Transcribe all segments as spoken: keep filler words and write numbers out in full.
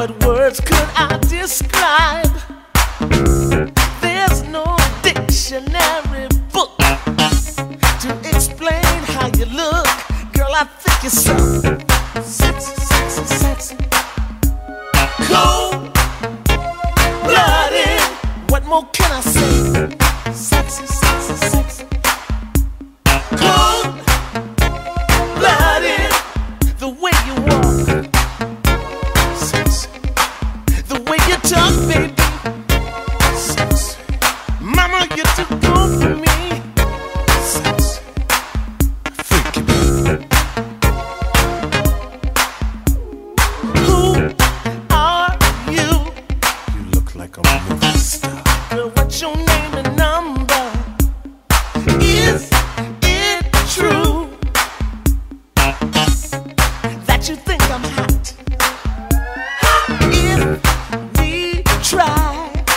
What words could I describe? There's no dictionary book to explain how you look. Girl, I think you're so sexy, sexy, sexy. Cold-blooded. What more can I say? Sexy, sexy, sexy. Cold-blooded. The way you walk, sexy. The way you talk, baby, sexy. Mama, you're too good for me, sexy. Freaky baby. Who are you? You look like a movie star. Girl, what's your name and number? Is it true that you think I'm hot? If we try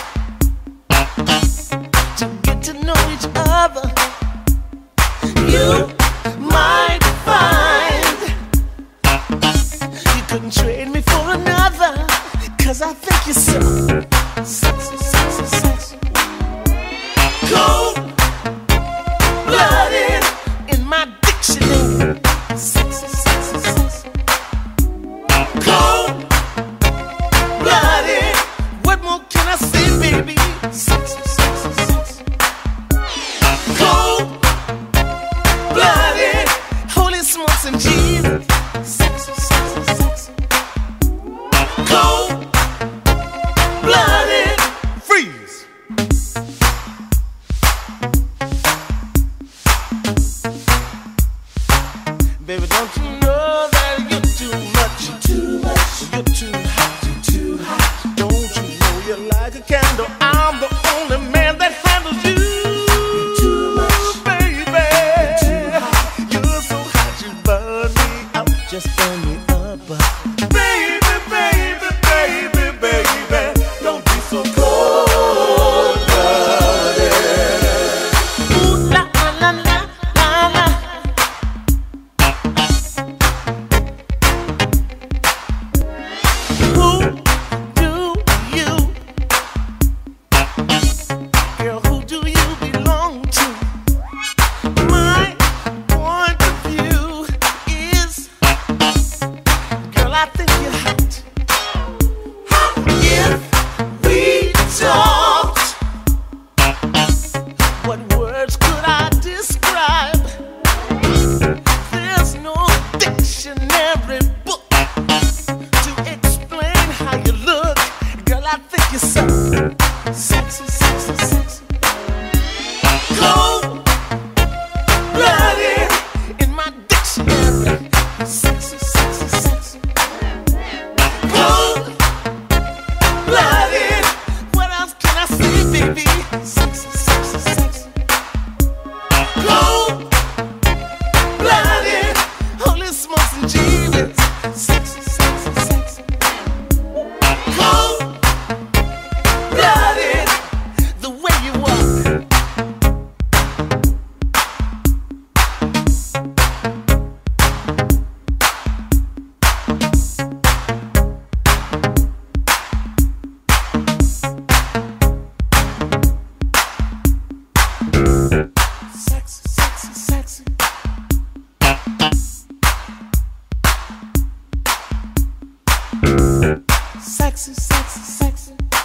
to get to know each other, you might find you couldn't trade me for another. Cause I think you're so sexy, sexy, sexy. Cold-blooded in my dictionary. Sexy, sexy, sexy. Cold-blooded. What more can I say, baby? Sexy, sexy, sexy. Cold-blooded. Holy smokes and Jesus. Sexy, sexy, sexy. Cold-blooded. Freeze. Baby, don't you know that you're too much? You're too much. You're too hot. You're too hot. Don't you know you're like a candle? I'm the only man that handles you. You're too much, baby. You're too hot. You're so hot, you burn me out. Just burn me up, baby, baby, baby, baby. Don't be so cold-blooded. Ooh la la la la la la. Who do you, girl, who do you belong to? My point of view is, girl, I think you're hot. If we talked, what words could I describe? There's no dictionary book to explain how you look. Girl, I think you're so sexy, sexy, sexy. Cold-blooded in my dictionary. Sexy, sexy, sexy. Cold-blooded. What else can I say, baby? Sexy, sexy, sexy. Cold-blooded. Holy smokes and Jesus. Sexy, sexy, sexy. Cold-blooded. The way you walk. Sexy, sexy, sexy. Sexy, sexy, sexy.